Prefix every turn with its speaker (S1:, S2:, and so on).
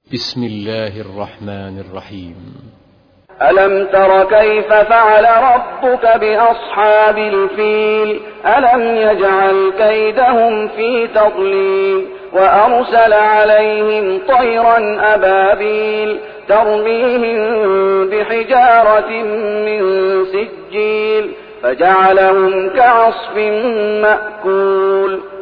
S1: بسم الله الرحمن الرحيم.
S2: ألم تر كيف فعل ربك بأصحاب الفيل ألم يجعل كيدهم في تضليل وأرسل عليهم طيرا أبابيل ترميهم بحجارة من سجيل فجعلهم كعصف مأكول.